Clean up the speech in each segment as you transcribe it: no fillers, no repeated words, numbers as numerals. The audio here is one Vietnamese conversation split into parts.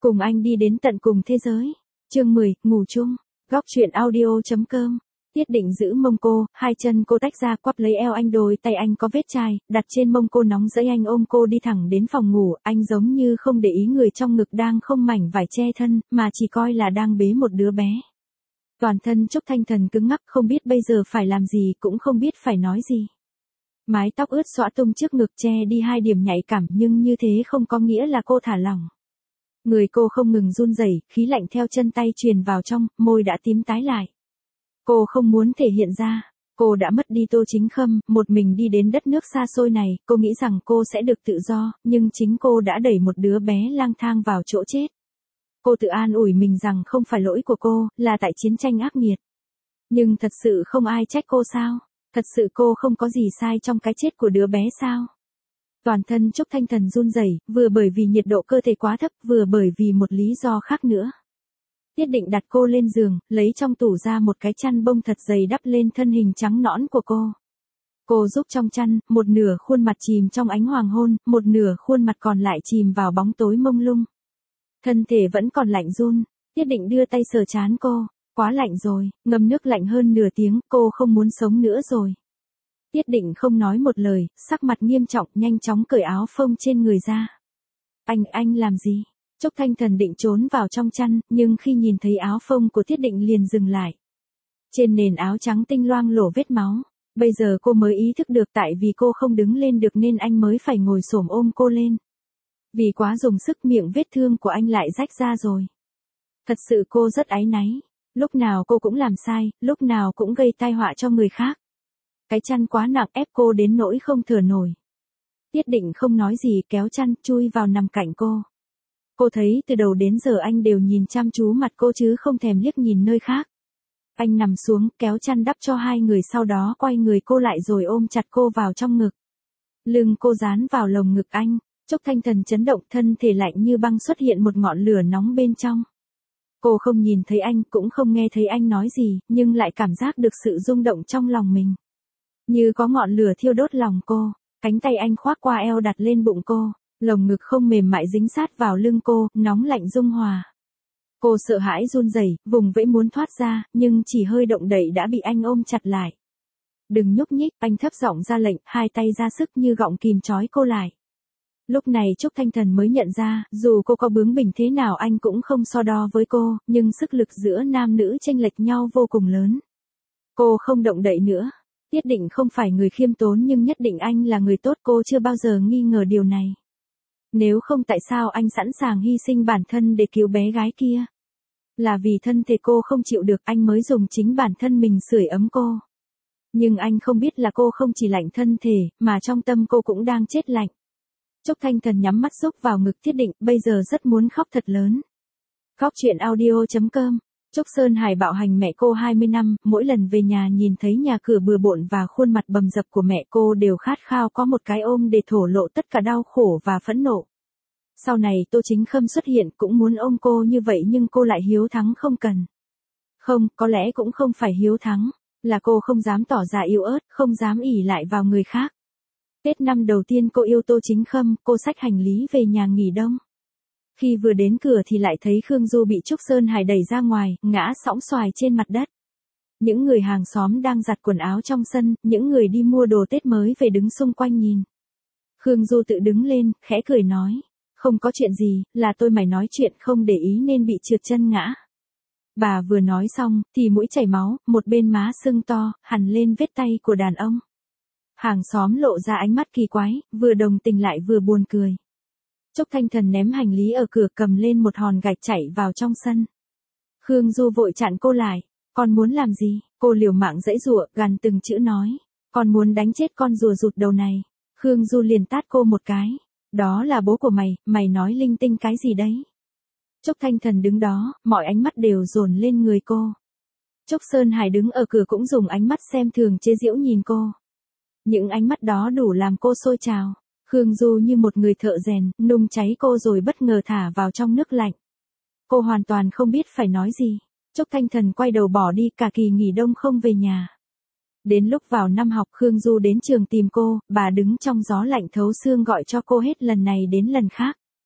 Cùng anh đi đến tận cùng thế giới. Chương 10, ngủ chung. Góc truyện audio.com. Tiết Định giữ mông cô, hai chân cô tách ra quắp lấy eo anh, đôi tay anh có vết chai, đặt trên mông cô nóng rẫy, anh ôm cô đi thẳng đến phòng ngủ, anh giống như không để ý người trong ngực đang không mảnh vải che thân, mà chỉ coi là đang bế một đứa bé. Toàn thân Trúc Thanh Thần cứng ngắc, không biết bây giờ phải làm gì, cũng không biết phải nói gì. Mái tóc ướt xõa tung trước ngực che đi hai điểm nhạy cảm, nhưng như thế không có nghĩa là cô thả lỏng. Người cô không ngừng run rẩy, khí lạnh theo chân tay truyền vào trong, môi đã tím tái lại. Cô không muốn thể hiện ra, cô đã mất đi Tô Chính Khâm, một mình đi đến đất nước xa xôi này, cô nghĩ rằng cô sẽ được tự do, nhưng chính cô đã đẩy một đứa bé lang thang vào chỗ chết. Cô tự an ủi mình rằng không phải lỗi của cô, là tại chiến tranh ác nghiệt. Nhưng thật sự không ai trách cô sao? Thật sự cô không có gì sai trong cái chết của đứa bé sao? Toàn thân Trúc Thanh Thần run rẩy, vừa bởi vì nhiệt độ cơ thể quá thấp, vừa bởi vì một lý do khác nữa. Tiết Định đặt cô lên giường, lấy trong tủ ra một cái chăn bông thật dày đắp lên thân hình trắng nõn của cô. Cô giúp trong chăn, một nửa khuôn mặt chìm trong ánh hoàng hôn, một nửa khuôn mặt còn lại chìm vào bóng tối mông lung. Thân thể vẫn còn lạnh run, Tiết Định đưa tay sờ trán cô, quá lạnh rồi, ngâm nước lạnh hơn nửa tiếng, cô không muốn sống nữa rồi. Tiết Định không nói một lời, sắc mặt nghiêm trọng, nhanh chóng cởi áo phông trên người ra. Anh làm gì? Trúc Thanh Thần định trốn vào trong chăn, nhưng khi nhìn thấy áo phông của Tiết Định liền dừng lại. Trên nền áo trắng tinh loang lổ vết máu. Bây giờ cô mới ý thức được tại vì cô không đứng lên được nên anh mới phải ngồi xổm ôm cô lên. Vì quá dùng sức miệng vết thương của anh lại rách ra rồi. Thật sự cô rất áy náy. Lúc nào cô cũng làm sai, lúc nào cũng gây tai họa cho người khác. Cái chăn quá nặng ép cô đến nỗi không thở nổi. Tiết Định không nói gì, kéo chăn chui vào nằm cạnh cô. Cô thấy từ đầu đến giờ anh đều nhìn chăm chú mặt cô chứ không thèm liếc nhìn nơi khác. Anh nằm xuống, kéo chăn đắp cho hai người, sau đó quay người cô lại rồi ôm chặt cô vào trong ngực. Lưng cô dán vào lồng ngực anh, Trúc Thanh Thần chấn động, thân thể lạnh như băng, xuất hiện một ngọn lửa nóng bên trong. Cô không nhìn thấy anh, cũng không nghe thấy anh nói gì, nhưng lại cảm giác được sự rung động trong lòng mình. Như có ngọn lửa thiêu đốt lòng cô, cánh tay anh khoác qua eo đặt lên bụng cô, lồng ngực không mềm mại dính sát vào lưng cô, nóng lạnh dung hòa. Cô sợ hãi run rẩy, vùng vẫy muốn thoát ra, nhưng chỉ hơi động đậy đã bị anh ôm chặt lại. Đừng nhúc nhích, anh thấp giọng ra lệnh, hai tay ra sức như gọng kìm trói cô lại. Lúc này Trúc Thanh Thần mới nhận ra, dù cô có bướng bỉnh thế nào anh cũng không so đo với cô, nhưng sức lực giữa nam nữ chênh lệch nhau vô cùng lớn. Cô không động đậy nữa. Tiết Định không phải người khiêm tốn nhưng nhất định anh là người tốt, cô chưa bao giờ nghi ngờ điều này. Nếu không tại sao anh sẵn sàng hy sinh bản thân để cứu bé gái kia? Là vì thân thể cô không chịu được anh mới dùng chính bản thân mình sưởi ấm cô. Nhưng anh không biết là cô không chỉ lạnh thân thể, mà trong tâm cô cũng đang chết lạnh. Trúc Thanh Thần nhắm mắt rúc vào ngực Tiết Định, bây giờ rất muốn khóc thật lớn. Góc truyện audio.com. Trúc Sơn Hải bạo hành mẹ cô 20 năm, mỗi lần về nhà nhìn thấy nhà cửa bừa bộn và khuôn mặt bầm dập của mẹ cô đều khát khao có một cái ôm để thổ lộ tất cả đau khổ và phẫn nộ. Sau này Tô Chính Khâm xuất hiện cũng muốn ôm cô như vậy nhưng cô lại hiếu thắng không cần. Không, có lẽ cũng không phải hiếu thắng, là cô không dám tỏ ra yếu ớt, không dám ỷ lại vào người khác. Tết năm đầu tiên cô yêu Tô Chính Khâm, cô xách hành lý về nhà nghỉ đông. Khi vừa đến cửa thì lại thấy Khương Du bị Trúc Sơn Hải đẩy ra ngoài, ngã sõng xoài trên mặt đất. Những người hàng xóm đang giặt quần áo trong sân, những người đi mua đồ Tết mới về đứng xung quanh nhìn. Khương Du tự đứng lên, khẽ cười nói, không có chuyện gì, là tôi mày nói chuyện không để ý nên bị trượt chân ngã. Bà vừa nói xong, thì mũi chảy máu, một bên má sưng to, hằn lên vết tay của đàn ông. Hàng xóm lộ ra ánh mắt kỳ quái, vừa đồng tình lại vừa buồn cười. Trúc Thanh Thần ném hành lý ở cửa, cầm lên một hòn gạch chạy vào trong sân. Khương Du vội chặn cô lại, con muốn làm gì? Cô liều mạng giãy giụa, gằn từng chữ nói, con muốn đánh chết con rùa rụt đầu này. Khương Du liền tát cô một cái, đó là bố của mày, mày nói linh tinh cái gì đấy? Trúc Thanh Thần đứng đó, mọi ánh mắt đều dồn lên người cô. Trúc Sơn Hải đứng ở cửa cũng dùng ánh mắt xem thường chế giễu nhìn cô. Những ánh mắt đó đủ làm cô sôi trào. Khương Du như một người thợ rèn, nung cháy cô rồi bất ngờ thả vào trong nước lạnh. Cô hoàn toàn không biết phải nói gì. Trúc Thanh Thần quay đầu bỏ đi, cả kỳ nghỉ đông không về nhà. Đến lúc vào năm học Khương Du đến trường tìm cô, bà đứng trong gió lạnh thấu xương gọi cho cô hết lần này đến lần khác.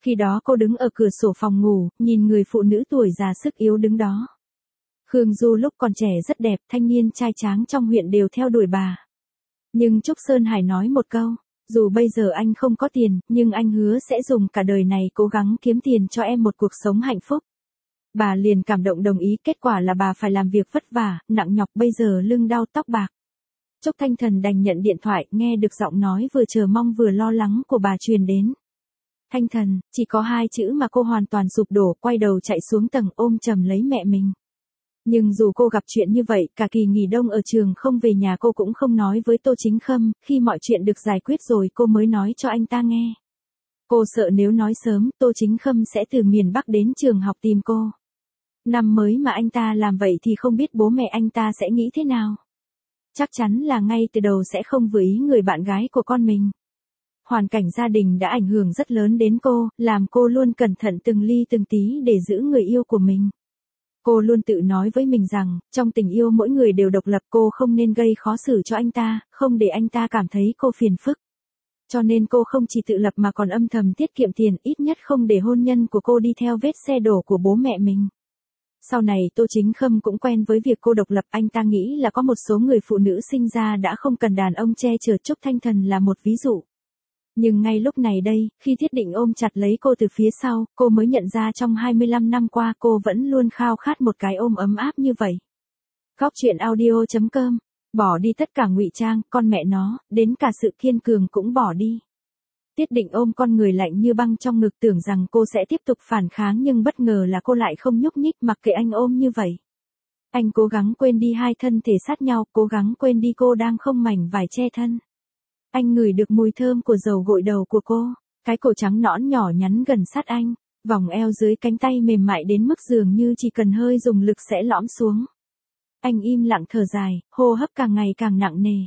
Khi đó cô đứng ở cửa sổ phòng ngủ, nhìn người phụ nữ tuổi già sức yếu đứng đó. Khương Du lúc còn trẻ rất đẹp, thanh niên trai tráng trong huyện đều theo đuổi bà. Nhưng Trúc Sơn Hải nói một câu, dù bây giờ anh không có tiền, nhưng anh hứa sẽ dùng cả đời này cố gắng kiếm tiền cho em một cuộc sống hạnh phúc. Bà liền cảm động đồng ý, kết quả là bà phải làm việc vất vả, nặng nhọc, bây giờ lưng đau tóc bạc. Trúc Thanh Thần đành nhận điện thoại, nghe được giọng nói vừa chờ mong vừa lo lắng của bà truyền đến. Thanh Thần, chỉ có 2 chữ mà cô hoàn toàn sụp đổ, quay đầu chạy xuống tầng ôm chầm lấy mẹ mình. Nhưng dù cô gặp chuyện như vậy, cả kỳ nghỉ đông ở trường không về nhà cô cũng không nói với Tô Chính Khâm, khi mọi chuyện được giải quyết rồi cô mới nói cho anh ta nghe. Cô sợ nếu nói sớm, Tô Chính Khâm sẽ từ miền Bắc đến trường học tìm cô. Năm mới mà anh ta làm vậy thì không biết bố mẹ anh ta sẽ nghĩ thế nào. Chắc chắn là ngay từ đầu sẽ không vừa ý người bạn gái của con mình. Hoàn cảnh gia đình đã ảnh hưởng rất lớn đến cô, làm cô luôn cẩn thận từng ly từng tí để giữ người yêu của mình. Cô luôn tự nói với mình rằng, trong tình yêu mỗi người đều độc lập, cô không nên gây khó xử cho anh ta, không để anh ta cảm thấy cô phiền phức. Cho nên cô không chỉ tự lập mà còn âm thầm tiết kiệm tiền, ít nhất không để hôn nhân của cô đi theo vết xe đổ của bố mẹ mình. Sau này Tô Chính Khâm cũng quen với việc cô độc lập, anh ta nghĩ là có một số người phụ nữ sinh ra đã không cần đàn ông che chở, Trúc Thanh Thần là một ví dụ. Nhưng ngay lúc này đây, khi Tiết Định ôm chặt lấy cô từ phía sau, cô mới nhận ra trong 25 năm qua cô vẫn luôn khao khát một cái ôm ấm áp như vậy. Góc truyện audio.com, bỏ đi tất cả ngụy trang, con mẹ nó, đến cả sự kiên cường cũng bỏ đi. Tiết Định ôm con người lạnh như băng trong ngực, tưởng rằng cô sẽ tiếp tục phản kháng nhưng bất ngờ là cô lại không nhúc nhích, mặc kệ anh ôm như vậy. Anh cố gắng quên đi hai thân thể sát nhau, cố gắng quên đi cô đang không mảnh vải che thân. Anh ngửi được mùi thơm của dầu gội đầu của cô, cái cổ trắng nõn nhỏ nhắn gần sát anh, vòng eo dưới cánh tay mềm mại đến mức dường như chỉ cần hơi dùng lực sẽ lõm xuống. Anh im lặng thở dài, hô hấp càng ngày càng nặng nề.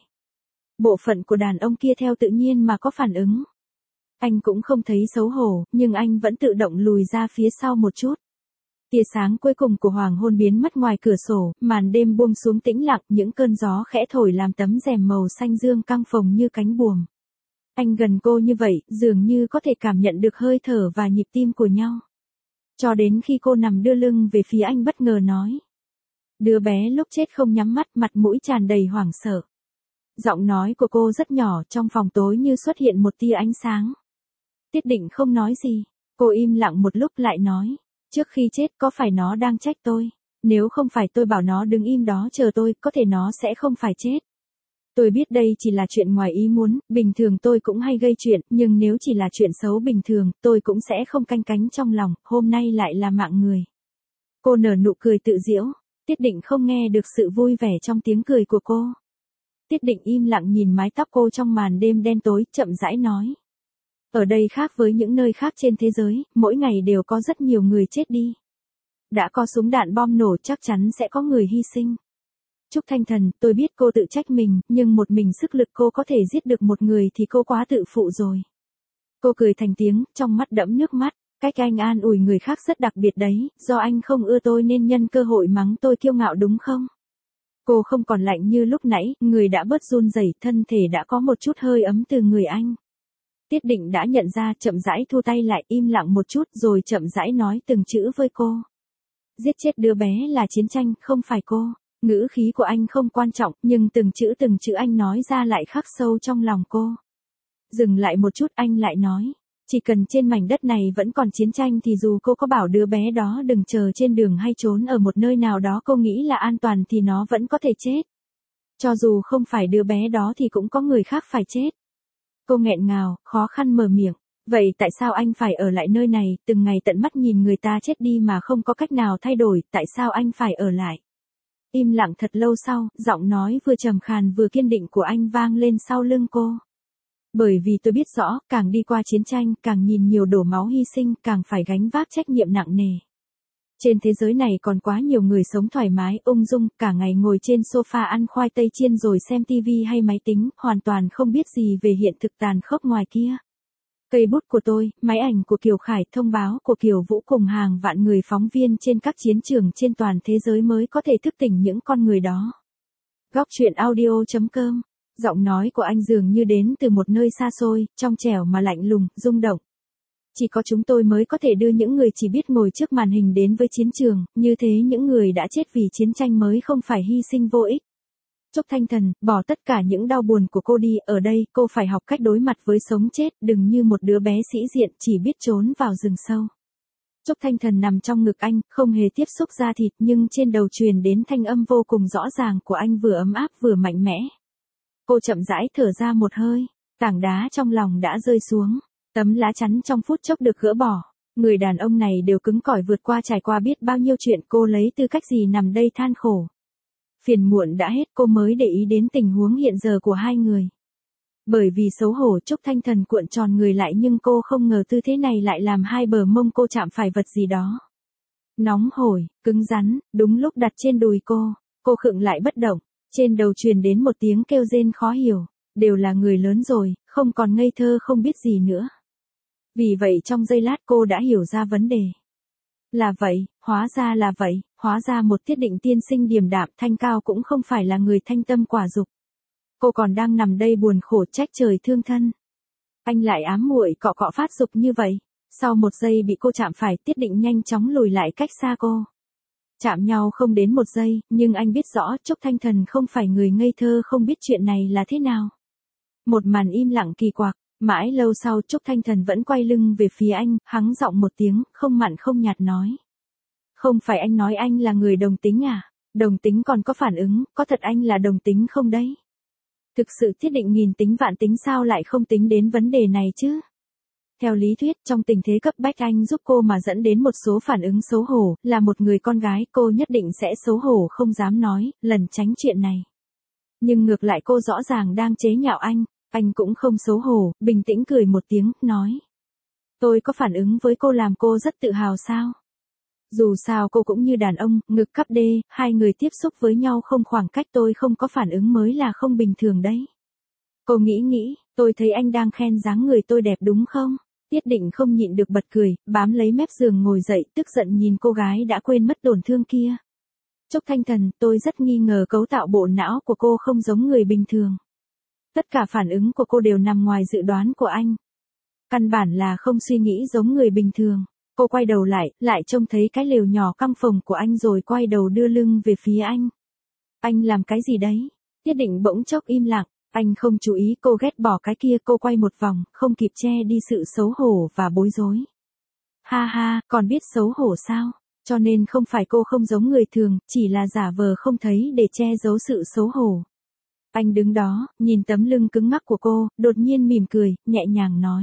Bộ phận của đàn ông kia theo tự nhiên mà có phản ứng. Anh cũng không thấy xấu hổ, nhưng anh vẫn tự động lùi ra phía sau một chút. Tia sáng cuối cùng của hoàng hôn biến mất ngoài cửa sổ, màn đêm buông xuống tĩnh lặng, những cơn gió khẽ thổi làm tấm rèm màu xanh dương căng phồng như cánh buồm. Anh gần cô như vậy, dường như có thể cảm nhận được hơi thở và nhịp tim của nhau. Cho đến khi cô nằm đưa lưng về phía anh bất ngờ nói. Đứa bé lúc chết không nhắm mắt, mặt mũi tràn đầy hoảng sợ. Giọng nói của cô rất nhỏ, trong phòng tối như xuất hiện một tia ánh sáng. Tiết Định không nói gì, cô im lặng một lúc lại nói. Trước khi chết có phải nó đang trách tôi? Nếu không phải tôi bảo nó đứng im đó chờ tôi, có thể nó sẽ không phải chết. Tôi biết đây chỉ là chuyện ngoài ý muốn, bình thường tôi cũng hay gây chuyện, nhưng nếu chỉ là chuyện xấu bình thường, tôi cũng sẽ không canh cánh trong lòng, hôm nay lại là mạng người. Cô nở nụ cười tự giễu, Tiết Định không nghe được sự vui vẻ trong tiếng cười của cô. Tiết Định im lặng nhìn mái tóc cô trong màn đêm đen tối, chậm rãi nói. Ở đây khác với những nơi khác trên thế giới, mỗi ngày đều có rất nhiều người chết đi. Đã có súng đạn bom nổ chắc chắn sẽ có người hy sinh. Trúc Thanh Thần, tôi biết cô tự trách mình, nhưng một mình sức lực cô có thể giết được một người thì cô quá tự phụ rồi. Cô cười thành tiếng, trong mắt đẫm nước mắt, cách anh an ủi người khác rất đặc biệt đấy, do anh không ưa tôi nên nhân cơ hội mắng tôi kiêu ngạo đúng không? Cô không còn lạnh như lúc nãy, người đã bớt run rẩy, thân thể đã có một chút hơi ấm từ người anh. Tiết Định đã nhận ra, chậm rãi thu tay lại, im lặng một chút rồi chậm rãi nói từng chữ với cô. Giết chết đứa bé là chiến tranh, không phải cô. Ngữ khí của anh không quan trọng, nhưng từng chữ anh nói ra lại khắc sâu trong lòng cô. Dừng lại một chút anh lại nói. Chỉ cần trên mảnh đất này vẫn còn chiến tranh thì dù cô có bảo đứa bé đó đừng chờ trên đường hay trốn ở một nơi nào đó cô nghĩ là an toàn thì nó vẫn có thể chết. Cho dù không phải đứa bé đó thì cũng có người khác phải chết. Cô nghẹn ngào, khó khăn mở miệng. Vậy tại sao anh phải ở lại nơi này, từng ngày tận mắt nhìn người ta chết đi mà không có cách nào thay đổi, tại sao anh phải ở lại? Im lặng thật lâu sau, giọng nói vừa trầm khàn vừa kiên định của anh vang lên sau lưng cô. Bởi vì tôi biết rõ, càng đi qua chiến tranh, càng nhìn nhiều đổ máu hy sinh, càng phải gánh vác trách nhiệm nặng nề. Trên thế giới này còn quá nhiều người sống thoải mái, ung dung, cả ngày ngồi trên sofa ăn khoai tây chiên rồi xem tivi hay máy tính, hoàn toàn không biết gì về hiện thực tàn khốc ngoài kia. Cây bút của tôi, máy ảnh của Kiều Khải, thông báo của Kiều Vũ cùng hàng vạn người phóng viên trên các chiến trường trên toàn thế giới mới có thể thức tỉnh những con người đó. Góc truyện audio.com, giọng nói của anh dường như đến từ một nơi xa xôi, trong trẻo mà lạnh lùng, rung động. Chỉ có chúng tôi mới có thể đưa những người chỉ biết ngồi trước màn hình đến với chiến trường, như thế những người đã chết vì chiến tranh mới không phải hy sinh vô ích. Trúc Thanh Thần, bỏ tất cả những đau buồn của cô đi, ở đây cô phải học cách đối mặt với sống chết, đừng như một đứa bé sĩ diện chỉ biết trốn vào rừng sâu. Trúc Thanh Thần nằm trong ngực anh, không hề tiếp xúc da thịt nhưng trên đầu truyền đến thanh âm vô cùng rõ ràng của anh vừa ấm áp vừa mạnh mẽ. Cô chậm rãi thở ra một hơi, tảng đá trong lòng đã rơi xuống, tấm lá chắn trong phút chốc được gỡ bỏ. Người đàn ông này đều cứng cỏi vượt qua trải qua biết bao nhiêu chuyện, cô lấy tư cách gì nằm đây than khổ. Phiền muộn đã hết, cô mới để ý đến tình huống hiện giờ của hai người. Bởi vì xấu hổ Trúc Thanh Thần cuộn tròn người lại nhưng cô không ngờ tư thế này lại làm hai bờ mông cô chạm phải vật gì đó. Nóng hổi, cứng rắn, đúng lúc đặt trên đùi cô khựng lại bất động, trên đầu truyền đến một tiếng kêu rên khó hiểu, đều là người lớn rồi, không còn ngây thơ không biết gì nữa. Vì vậy trong giây lát cô đã hiểu ra vấn đề. Là vậy, hóa ra là vậy, hóa ra một Tiết Định tiên sinh điềm đạm thanh cao cũng không phải là người thanh tâm quả dục. Cô còn đang nằm đây buồn khổ trách trời thương thân. Anh lại ám muội cọ cọ phát dục như vậy. Sau một giây bị cô chạm phải, Tiết Định nhanh chóng lùi lại cách xa cô. Chạm nhau không đến một giây, nhưng anh biết rõ Trúc Thanh Thần không phải người ngây thơ không biết chuyện này là thế nào. Một màn im lặng kỳ quặc, mãi lâu sau Trúc Thanh Thần vẫn quay lưng về phía anh, hắng giọng một tiếng, không mặn không nhạt nói. Không phải anh nói anh là người đồng tính à? Đồng tính còn có phản ứng, có thật anh là đồng tính không đấy? Thực sự Tiết Định nghìn tính vạn tính sao lại không tính đến vấn đề này chứ? Theo lý thuyết trong tình thế cấp bách anh giúp cô mà dẫn đến một số phản ứng xấu hổ, là một người con gái cô nhất định sẽ xấu hổ không dám nói, lẩn tránh chuyện này. Nhưng ngược lại cô rõ ràng đang chế nhạo anh cũng không xấu hổ, bình tĩnh cười một tiếng, nói. Tôi có phản ứng với cô làm cô rất tự hào sao? Dù sao cô cũng như đàn ông, ngực cắp đê, hai người tiếp xúc với nhau không khoảng cách tôi không có phản ứng mới là không bình thường đấy. Cô nghĩ, tôi thấy anh đang khen dáng người tôi đẹp đúng không? Tiết Định không nhịn được bật cười, bám lấy mép giường ngồi dậy, tức giận nhìn cô gái đã quên mất tổn thương kia. Trúc Thanh Thần, tôi rất nghi ngờ cấu tạo bộ não của cô không giống người bình thường. Tất cả phản ứng của cô đều nằm ngoài dự đoán của anh. Căn bản là không suy nghĩ giống người bình thường. Cô quay đầu lại trông thấy cái lều nhỏ căng phồng của anh rồi quay đầu đưa lưng về phía anh. Anh làm cái gì đấy? Tiết Định bỗng chốc im lặng, anh không chú ý cô ghét bỏ cái kia, cô quay một vòng, không kịp che đi sự xấu hổ và bối rối. Ha ha, còn biết xấu hổ sao? Cho nên không phải cô không giống người thường, chỉ là giả vờ không thấy để che giấu sự xấu hổ. Anh đứng đó, nhìn tấm lưng cứng ngắc của cô, đột nhiên mỉm cười, nhẹ nhàng nói.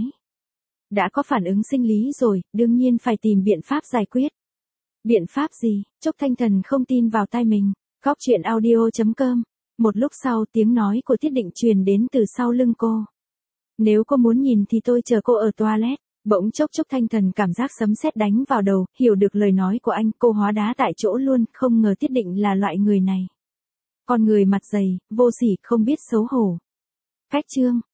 Đã có phản ứng sinh lý rồi, đương nhiên phải tìm biện pháp giải quyết. Biện pháp gì? Trúc Thanh Thần không tin vào tai mình. Góc truyện audio.com. Một lúc sau tiếng nói của Tiết Định truyền đến từ sau lưng cô. Nếu cô muốn nhìn thì tôi chờ cô ở toilet. Bỗng chốc Trúc Thanh Thần cảm giác sấm sét đánh vào đầu, hiểu được lời nói của anh, cô hóa đá tại chỗ luôn, không ngờ Tiết Định là loại người này. Con người mặt dày, vô sỉ, không biết xấu hổ. Cách chương.